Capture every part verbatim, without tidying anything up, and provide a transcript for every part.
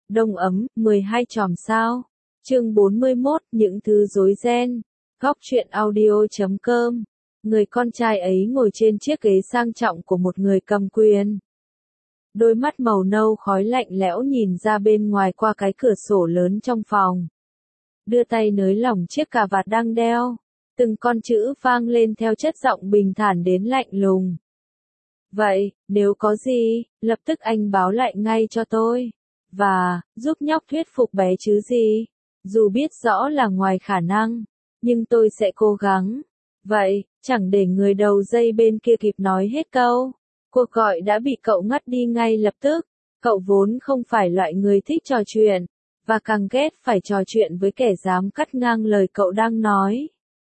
Đông ấm, mười hai chòm sao. Chương bốn mươi mốt, những thứ rối ren. Góc truyện audio chấm com. Người con trai ấy ngồi trên chiếc ghế sang trọng của một người cầm quyền. Đôi mắt màu nâu khói lạnh lẽo nhìn ra bên ngoài qua cái cửa sổ lớn trong phòng. Đưa tay nới lỏng chiếc cà vạt đang đeo. Từng con chữ vang lên theo chất giọng bình thản đến lạnh lùng. Vậy, nếu có gì, lập tức anh báo lại ngay cho tôi. Và, giúp nhóc thuyết phục bé chứ gì. Dù biết rõ là ngoài khả năng, nhưng tôi sẽ cố gắng. Vậy, chẳng để người đầu dây bên kia kịp nói hết câu. Cuộc gọi đã bị cậu ngắt đi ngay lập tức. Cậu vốn không phải loại người thích trò chuyện, và càng ghét phải trò chuyện với kẻ dám cắt ngang lời cậu đang nói.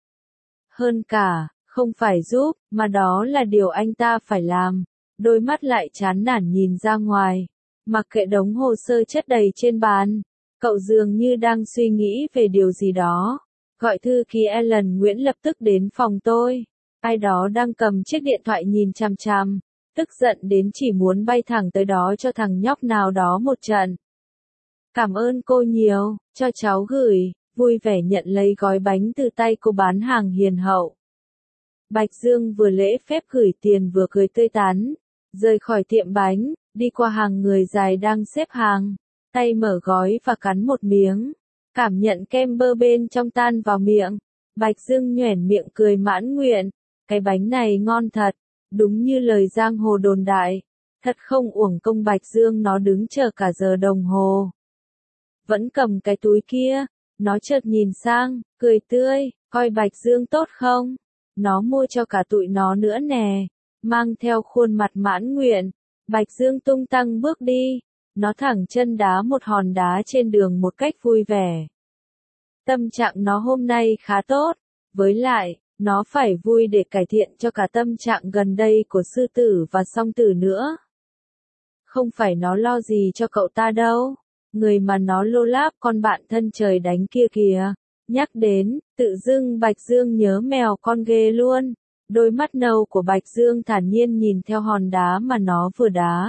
Hơn cả, không phải giúp, mà đó là điều anh ta phải làm. Đôi mắt lại chán nản nhìn ra ngoài. Mặc kệ đống hồ sơ chất đầy trên bàn, cậu dường như đang suy nghĩ về điều gì đó. Gọi thư ký Ellen Nguyễn lập tức đến phòng tôi. Ai đó đang cầm chiếc điện thoại nhìn chằm chằm, tức giận đến chỉ muốn bay thẳng tới đó cho thằng nhóc nào đó một trận. Cảm ơn cô nhiều, cho cháu gửi, vui vẻ nhận lấy gói bánh từ tay cô bán hàng hiền hậu. Bạch Dương vừa lễ phép gửi tiền vừa cười tươi tắn, rời khỏi tiệm bánh, đi qua hàng người dài đang xếp hàng, tay mở gói và cắn một miếng, cảm nhận kem bơ bên trong tan vào miệng. Bạch Dương nhoẻn miệng cười mãn nguyện, cái bánh này ngon thật, đúng như lời giang hồ đồn đại, thật không uổng công Bạch Dương nó đứng chờ cả giờ đồng hồ. Vẫn cầm cái túi kia, nó chợt nhìn sang, cười tươi, coi Bạch Dương tốt không? Nó mua cho cả tụi nó nữa nè. Mang theo khuôn mặt mãn nguyện, Bạch Dương tung tăng bước đi, nó thẳng chân đá một hòn đá trên đường một cách vui vẻ. Tâm trạng nó hôm nay khá tốt, với lại, nó phải vui để cải thiện cho cả tâm trạng gần đây của sư tử và song tử nữa. Không phải nó lo gì cho cậu ta đâu, người mà nó lô láp con bạn thân trời đánh kia kìa. Nhắc đến, tự dưng Bạch Dương nhớ mèo con ghê luôn. Đôi mắt nâu của Bạch Dương thản nhiên nhìn theo hòn đá mà nó vừa đá.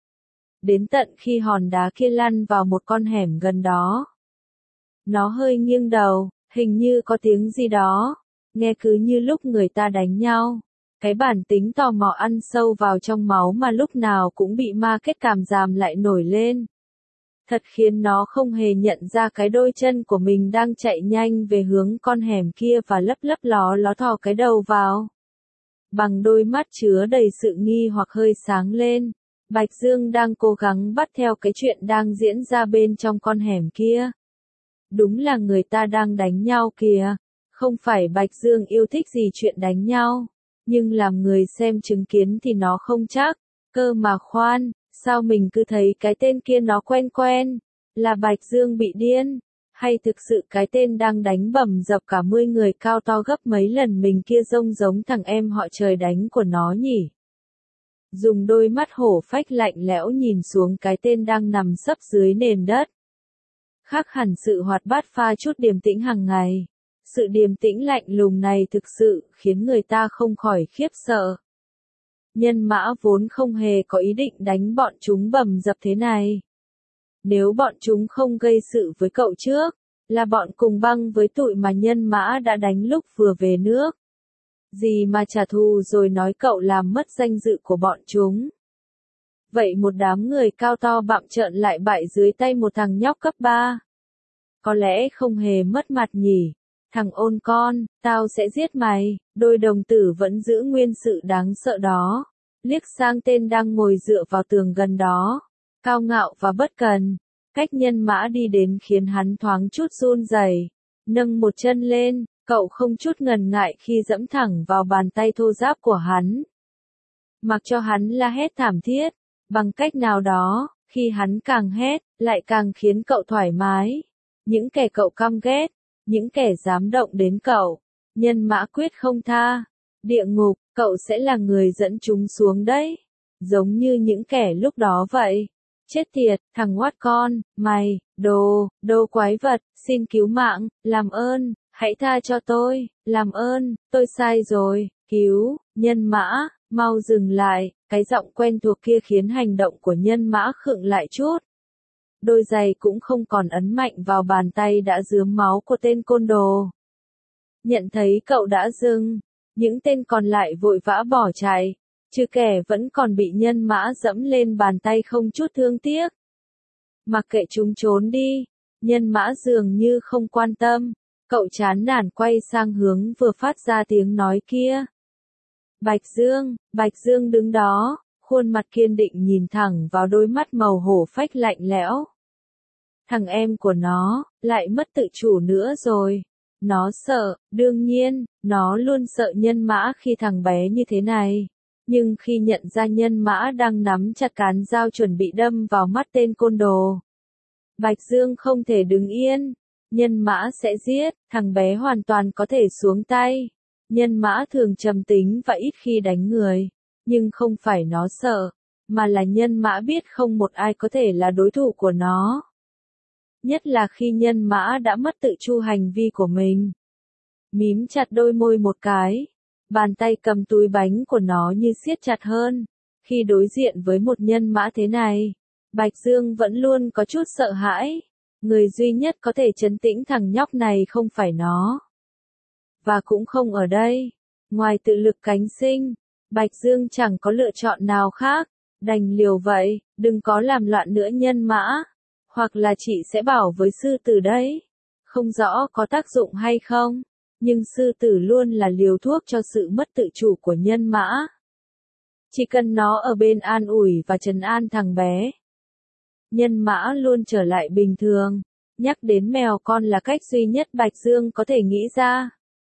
Đến tận khi hòn đá kia lăn vào một con hẻm gần đó. Nó hơi nghiêng đầu, hình như có tiếng gì đó. Nghe cứ như lúc người ta đánh nhau. Cái bản tính tò mò ăn sâu vào trong máu mà lúc nào cũng bị ma kết cảm giam lại nổi lên. Thật khiến nó không hề nhận ra cái đôi chân của mình đang chạy nhanh về hướng con hẻm kia và lấp lấp ló ló thò cái đầu vào. Bằng đôi mắt chứa đầy sự nghi hoặc hơi sáng lên, Bạch Dương đang cố gắng bắt theo cái chuyện đang diễn ra bên trong con hẻm kia. Đúng là người ta đang đánh nhau kìa, không phải Bạch Dương yêu thích gì chuyện đánh nhau, nhưng làm người xem chứng kiến thì nó không chắc, cơ mà khoan, sao mình cứ thấy cái tên kia nó quen quen, là Bạch Dương bị điên. Hay thực sự cái tên đang đánh bầm dập cả mươi người cao to gấp mấy lần mình kia trông giống thằng em họ trời đánh của nó nhỉ? Dùng đôi mắt hổ phách lạnh lẽo nhìn xuống cái tên đang nằm sấp dưới nền đất. Khác hẳn sự hoạt bát pha chút điềm tĩnh hàng ngày. Sự điềm tĩnh lạnh lùng này thực sự khiến người ta không khỏi khiếp sợ. Nhân mã vốn không hề có ý định đánh bọn chúng bầm dập thế này. Nếu bọn chúng không gây sự với cậu trước, là bọn cùng băng với tụi mà nhân mã đã đánh lúc vừa về nước. Gì mà trả thù rồi nói cậu làm mất danh dự của bọn chúng. Vậy một đám người cao to bặm trợn lại bại dưới tay một thằng nhóc cấp ba. Có lẽ không hề mất mặt nhỉ. Thằng ôn con, tao sẽ giết mày. Đôi đồng tử vẫn giữ nguyên sự đáng sợ đó. Liếc sang tên đang ngồi dựa vào tường gần đó. Cao ngạo và bất cần, cách nhân mã đi đến khiến hắn thoáng chút run rẩy. Nâng một chân lên, cậu không chút ngần ngại khi dẫm thẳng vào bàn tay thô ráp của hắn. Mặc cho hắn la hét thảm thiết, bằng cách nào đó, khi hắn càng hét, lại càng khiến cậu thoải mái. Những kẻ cậu căm ghét, những kẻ dám động đến cậu, nhân mã quyết không tha. Địa ngục, cậu sẽ là người dẫn chúng xuống đấy. Giống như những kẻ lúc đó vậy. Chết tiệt, thằng oát con, mày, đồ, đồ quái vật, xin cứu mạng, làm ơn, hãy tha cho tôi, làm ơn, tôi sai rồi, cứu, nhân mã, mau dừng lại, cái giọng quen thuộc kia khiến hành động của nhân mã khựng lại chút. đôi giày cũng không còn ấn mạnh vào bàn tay đã rướm máu của tên côn đồ. Nhận thấy cậu đã dừng, những tên còn lại vội vã bỏ chạy, trừ kẻ vẫn còn bị nhân mã dẫm lên bàn tay không chút thương tiếc. Mặc kệ chúng trốn đi, nhân mã dường như không quan tâm, cậu chán nản quay sang hướng vừa phát ra tiếng nói kia. Bạch Dương, Bạch Dương đứng đó, khuôn mặt kiên định nhìn thẳng vào đôi mắt màu hổ phách lạnh lẽo. Thằng em của nó, lại mất tự chủ nữa rồi. Nó sợ, đương nhiên, nó luôn sợ nhân mã khi thằng bé như thế này. Nhưng khi nhận ra nhân mã đang nắm chặt cán dao chuẩn bị đâm vào mắt tên côn đồ, Bạch Dương không thể đứng yên. Nhân mã sẽ giết, thằng bé hoàn toàn có thể xuống tay. Nhân mã thường trầm tính và ít khi đánh người. Nhưng không phải nó sợ, mà là nhân mã biết không một ai có thể là đối thủ của nó. Nhất là khi nhân mã đã mất tự chu hành vi của mình. Mím chặt đôi môi một cái. Bàn tay cầm túi bánh của nó như siết chặt hơn. Khi đối diện với một nhân mã thế này, Bạch Dương vẫn luôn có chút sợ hãi. Người duy nhất có thể trấn tĩnh thằng nhóc này không phải nó. Và cũng không ở đây. Ngoài tự lực cánh sinh, Bạch Dương chẳng có lựa chọn nào khác. Đành liều vậy, đừng có làm loạn nữa nhân mã. Hoặc là chị sẽ bảo với sư tử đấy. Không rõ có tác dụng hay không, nhưng sư tử luôn là liều thuốc cho sự mất tự chủ của nhân mã. Chỉ cần nó ở bên an ủi và trấn an thằng bé, nhân mã luôn trở lại bình thường. Nhắc đến mèo con là cách duy nhất Bạch Dương có thể nghĩ ra.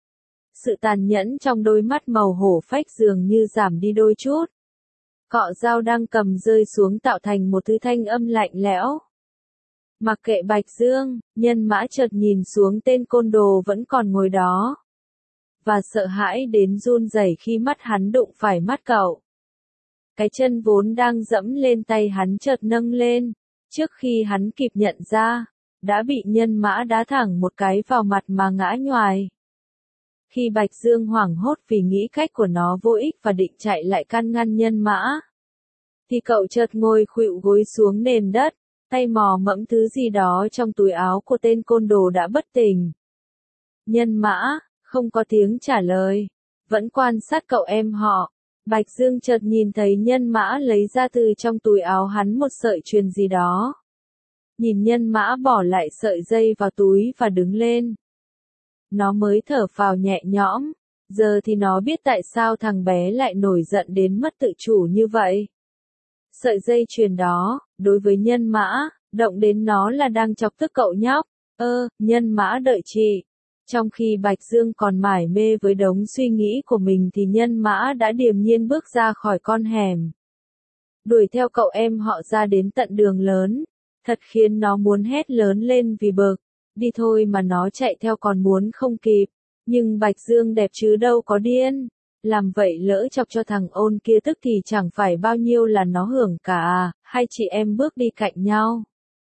Sự tàn nhẫn trong đôi mắt màu hổ phách dường như giảm đi đôi chút. Cọ dao đang cầm rơi xuống tạo thành một thứ thanh âm lạnh lẽo. Mặc kệ Bạch Dương, nhân mã chợt nhìn xuống tên côn đồ vẫn còn ngồi đó. Và sợ hãi đến run rẩy khi mắt hắn đụng phải mắt cậu. Cái chân vốn đang dẫm lên tay hắn chợt nâng lên, trước khi hắn kịp nhận ra, đã bị nhân mã đá thẳng một cái vào mặt mà ngã nhoài. Khi Bạch Dương hoảng hốt vì nghĩ cách của nó vô ích và định chạy lại can ngăn nhân mã, thì cậu chợt ngồi khuỵu gối xuống nền đất, tay mò mẫm thứ gì đó trong túi áo của tên côn đồ đã bất tỉnh. Nhân mã, không có tiếng trả lời, vẫn quan sát cậu em họ. Bạch Dương chợt nhìn thấy nhân mã lấy ra từ trong túi áo hắn một sợi chuyền gì đó. Nhìn nhân mã bỏ lại sợi dây vào túi và đứng lên. Nó mới thở phào nhẹ nhõm, giờ thì nó biết tại sao thằng bé lại nổi giận đến mất tự chủ như vậy. Sợi dây chuyền đó, đối với nhân mã, động đến nó là đang chọc tức cậu nhóc. Ơ, nhân mã đợi chị. Trong khi Bạch Dương còn mải mê với đống suy nghĩ của mình thì nhân mã đã điềm nhiên bước ra khỏi con hẻm. Đuổi theo cậu em họ ra đến tận đường lớn. Thật khiến nó muốn hét lớn lên vì bực. Đi thôi mà nó chạy theo còn muốn không kịp. Nhưng Bạch Dương đẹp chứ đâu có điên. Làm vậy lỡ chọc cho thằng ôn kia tức thì chẳng phải bao nhiêu là nó hưởng cả à, hai chị em bước đi cạnh nhau.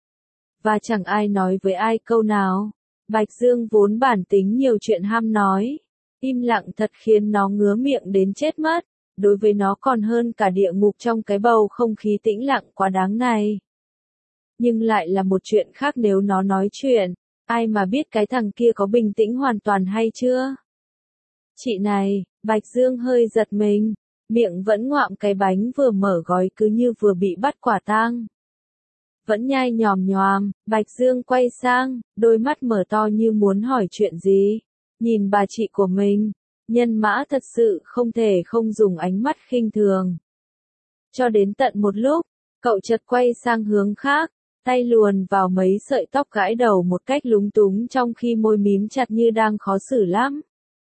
Và chẳng ai nói với ai câu nào. Bạch Dương vốn bản tính nhiều chuyện ham nói. Im lặng thật khiến nó ngứa miệng đến chết mất. Đối với nó còn hơn cả địa ngục trong cái bầu không khí tĩnh lặng quá đáng này. Nhưng lại là một chuyện khác nếu nó nói chuyện. Ai mà biết cái thằng kia có bình tĩnh hoàn toàn hay chưa? Chị này, Bạch Dương hơi giật mình. Miệng vẫn ngoạm cái bánh vừa mở gói cứ như vừa bị bắt quả tang. Vẫn nhai nhòm nhòm, Bạch Dương quay sang, đôi mắt mở to như muốn hỏi chuyện gì. Nhìn bà chị của mình, nhân mã thật sự không thể không dùng ánh mắt khinh thường. Cho đến tận một lúc, cậu chợt quay sang hướng khác, tay luồn vào mấy sợi tóc gãi đầu một cách lúng túng trong khi môi mím chặt như đang khó xử lắm.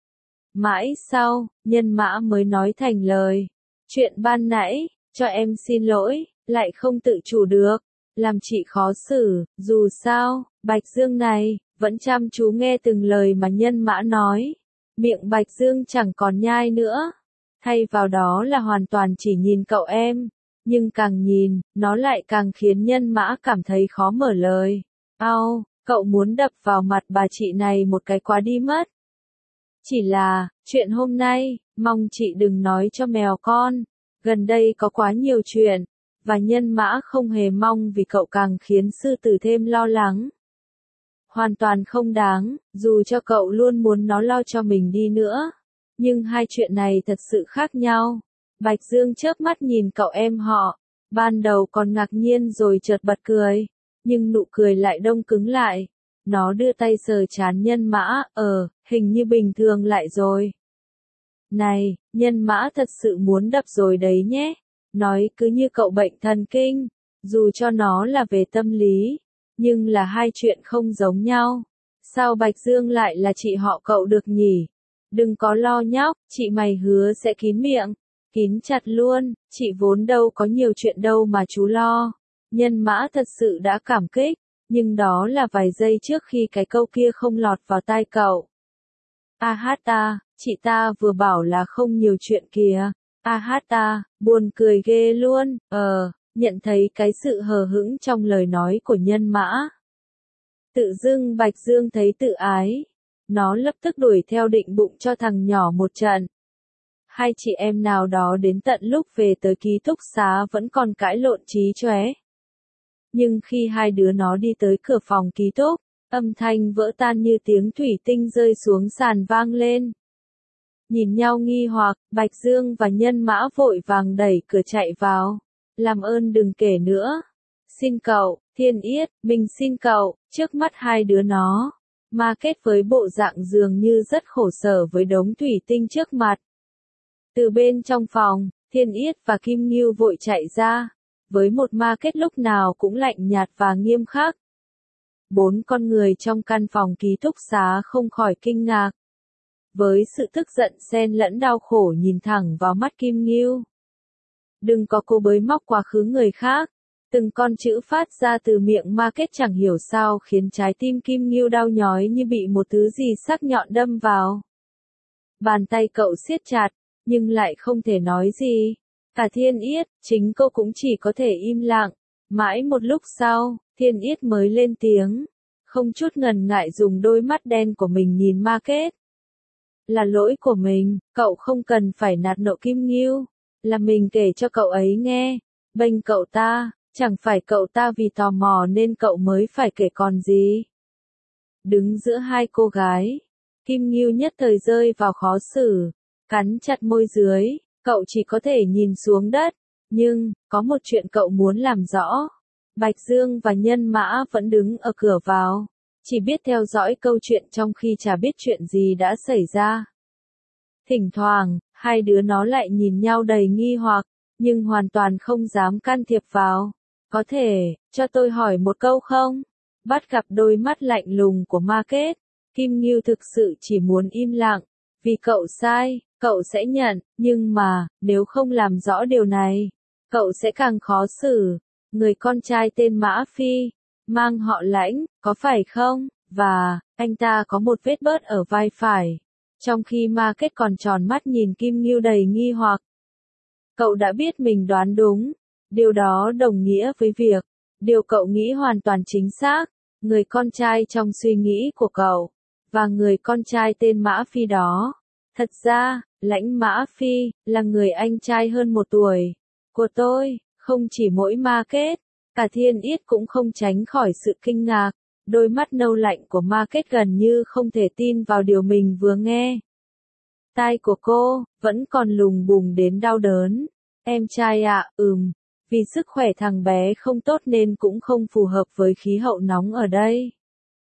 Mãi sau, nhân mã mới nói thành lời. Chuyện ban nãy, cho em xin lỗi, lại không tự chủ được. Làm chị khó xử, dù sao, Bạch Dương này, vẫn chăm chú nghe từng lời mà nhân mã nói. Miệng Bạch Dương chẳng còn nhai nữa. Thay vào đó là hoàn toàn chỉ nhìn cậu em. Nhưng càng nhìn, nó lại càng khiến nhân mã cảm thấy khó mở lời. Ao, cậu muốn đập vào mặt bà chị này một cái quá đi mất. Chỉ là, chuyện hôm nay, mong chị đừng nói cho mèo con. Gần đây có quá nhiều chuyện. và nhân mã không hề mong vì cậu càng khiến sư tử thêm lo lắng. Hoàn toàn không đáng, dù cho cậu luôn muốn nó lo cho mình đi nữa. Nhưng hai chuyện này thật sự khác nhau. Bạch Dương chớp mắt nhìn cậu em họ, ban đầu còn ngạc nhiên rồi chợt bật cười, nhưng nụ cười lại đông cứng lại. Nó đưa tay sờ trán nhân mã, ờ, hình như bình thường lại rồi. Này, nhân mã thật sự muốn đập rồi đấy nhé. Nói cứ như cậu bệnh thần kinh, dù cho nó là về tâm lý, nhưng là hai chuyện không giống nhau. Sao Bạch Dương lại là chị họ cậu được nhỉ? Đừng có lo nhóc, chị mày hứa sẽ kín miệng. Kín chặt luôn, chị vốn đâu có nhiều chuyện đâu mà chú lo. Nhân mã thật sự đã cảm kích, nhưng đó là vài giây trước khi cái câu kia không lọt vào tai cậu. A hát ta, chị ta vừa bảo là không nhiều chuyện kìa. A hát ta, buồn cười ghê luôn, ờ, nhận thấy cái sự hờ hững trong lời nói của nhân mã. Tự dưng Bạch Dương thấy tự ái. Nó lập tức đuổi theo định bụng cho thằng nhỏ một trận. Hai chị em nào đó đến tận lúc về tới ký túc xá vẫn còn cãi lộn chí chóe. Nhưng khi hai đứa nó đi tới cửa phòng ký túc, âm thanh vỡ tan như tiếng thủy tinh rơi xuống sàn vang lên. Nhìn nhau nghi hoặc, Bạch Dương và nhân mã vội vàng đẩy cửa chạy vào. Làm ơn đừng kể nữa. Xin cậu, Thiên Yết, mình xin cậu, trước mắt hai đứa nó. Ma Kết với bộ dạng dường như rất khổ sở với đống thủy tinh trước mặt. Từ bên trong phòng, Thiên Yết và Kim Ngưu vội chạy ra, với một Ma Kết lúc nào cũng lạnh nhạt và nghiêm khắc. Bốn con người trong căn phòng ký túc xá không khỏi kinh ngạc. Với sự tức giận xen lẫn đau khổ nhìn thẳng vào mắt Kim Ngưu. Đừng có cố bới móc quá khứ người khác. Từng con chữ phát ra từ miệng Ma Kết chẳng hiểu sao khiến trái tim Kim Ngưu đau nhói như bị một thứ gì sắc nhọn đâm vào. Bàn tay cậu siết chặt, nhưng lại không thể nói gì. Cả Thiên Yết, chính cô cũng chỉ có thể im lặng. Mãi một lúc sau, Thiên Yết mới lên tiếng. Không chút ngần ngại dùng đôi mắt đen của mình nhìn Ma Kết. Là lỗi của mình, cậu không cần phải nạt nộ Kim Ngưu. Là mình kể cho cậu ấy nghe. Bênh cậu ta. Chẳng phải cậu ta vì tò mò nên cậu mới phải kể còn gì. Đứng giữa hai cô gái, Kim Ngưu nhất thời rơi vào khó xử, cắn chặt môi dưới, cậu chỉ có thể nhìn xuống đất, nhưng, có một chuyện cậu muốn làm rõ. Bạch Dương và nhân mã vẫn đứng ở cửa vào, chỉ biết theo dõi câu chuyện trong khi chả biết chuyện gì đã xảy ra. Thỉnh thoảng, hai đứa nó lại nhìn nhau đầy nghi hoặc, nhưng hoàn toàn không dám can thiệp vào. Có thể, cho tôi hỏi một câu không? Bắt gặp đôi mắt lạnh lùng của Ma Kết, Kim Ngưu thực sự chỉ muốn im lặng, vì cậu sai, cậu sẽ nhận, nhưng mà, nếu không làm rõ điều này, cậu sẽ càng khó xử. Người con trai tên Mã Phi, mang họ Lãnh, có phải không? Và, anh ta có một vết bớt ở vai phải. Trong khi Ma Kết còn tròn mắt nhìn Kim Ngưu đầy nghi hoặc. Cậu đã biết mình đoán đúng. Điều đó đồng nghĩa với việc, điều cậu nghĩ hoàn toàn chính xác, người con trai trong suy nghĩ của cậu, và người con trai tên Mã Phi đó. Thật ra, Lãnh Mã Phi, là người anh trai hơn một tuổi, của tôi, không chỉ mỗi Ma Kết, cả Thiên Yết cũng không tránh khỏi sự kinh ngạc, đôi mắt nâu lạnh của Ma Kết gần như không thể tin vào điều mình vừa nghe. Tai của cô, vẫn còn lùng bùng đến đau đớn. Em trai ạ, à, ừm. Vì sức khỏe thằng bé không tốt nên cũng không phù hợp với khí hậu nóng ở đây.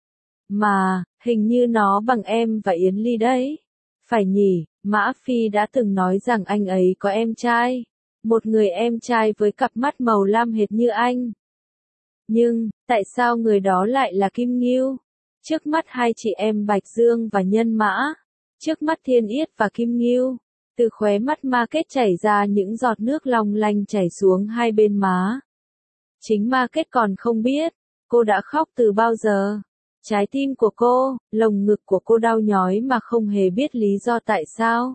Mà, hình như nó bằng em và Yến Ly đấy. Phải nhỉ, Mã Phi đã từng nói rằng anh ấy có em trai. Một người em trai với cặp mắt màu lam hệt như anh. Nhưng, tại sao người đó lại là Kim Ngưu? Trước mắt hai chị em Bạch Dương và Nhân Mã. Trước mắt Thiên Yết và Kim Ngưu. Từ khóe mắt Ma Kết chảy ra những giọt nước long lanh chảy xuống hai bên má. Chính Ma Kết còn không biết, cô đã khóc từ bao giờ. Trái tim của cô, lồng ngực của cô đau nhói mà không hề biết lý do tại sao.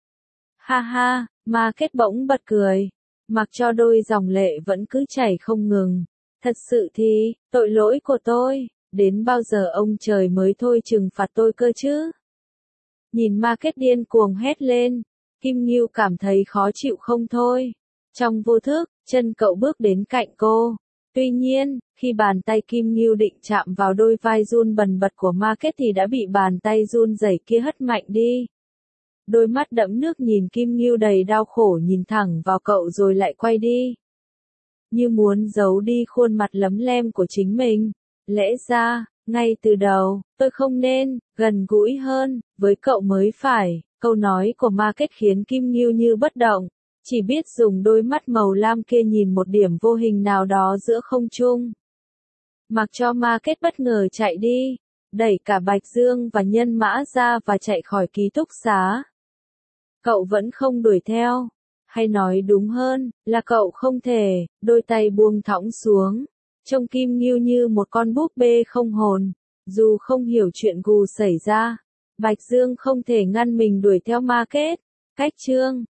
Ha ha, Ma Kết bỗng bật cười, mặc cho đôi dòng lệ vẫn cứ chảy không ngừng. Thật sự thì, tội lỗi của tôi, đến bao giờ ông trời mới thôi trừng phạt tôi cơ chứ? Nhìn Ma Kết điên cuồng hét lên. Kim Ngưu cảm thấy khó chịu không thôi. Trong vô thức, chân cậu bước đến cạnh cô. Tuy nhiên, khi bàn tay Kim Ngưu định chạm vào đôi vai run bần bật của Market thì đã bị bàn tay run rẩy kia hất mạnh đi. Đôi mắt đẫm nước nhìn Kim Ngưu đầy đau khổ nhìn thẳng vào cậu rồi lại quay đi. Như muốn giấu đi khuôn mặt lấm lem của chính mình. Lẽ ra, ngay từ đầu, tôi không nên gần gũi hơn với cậu mới phải. Câu nói của Market khiến Kim Ngưu như bất động, chỉ biết dùng đôi mắt màu lam kia nhìn một điểm vô hình nào đó giữa không trung. Mặc cho Market bất ngờ chạy đi, đẩy cả Bạch Dương và Nhân Mã ra và chạy khỏi ký túc xá. Cậu vẫn không đuổi theo, hay nói đúng hơn, là cậu không thể, đôi tay buông thõng xuống, trông Kim Ngưu như một con búp bê không hồn, dù không hiểu chuyện gù xảy ra. Bạch Dương không thể ngăn mình đuổi theo Market. Cách chương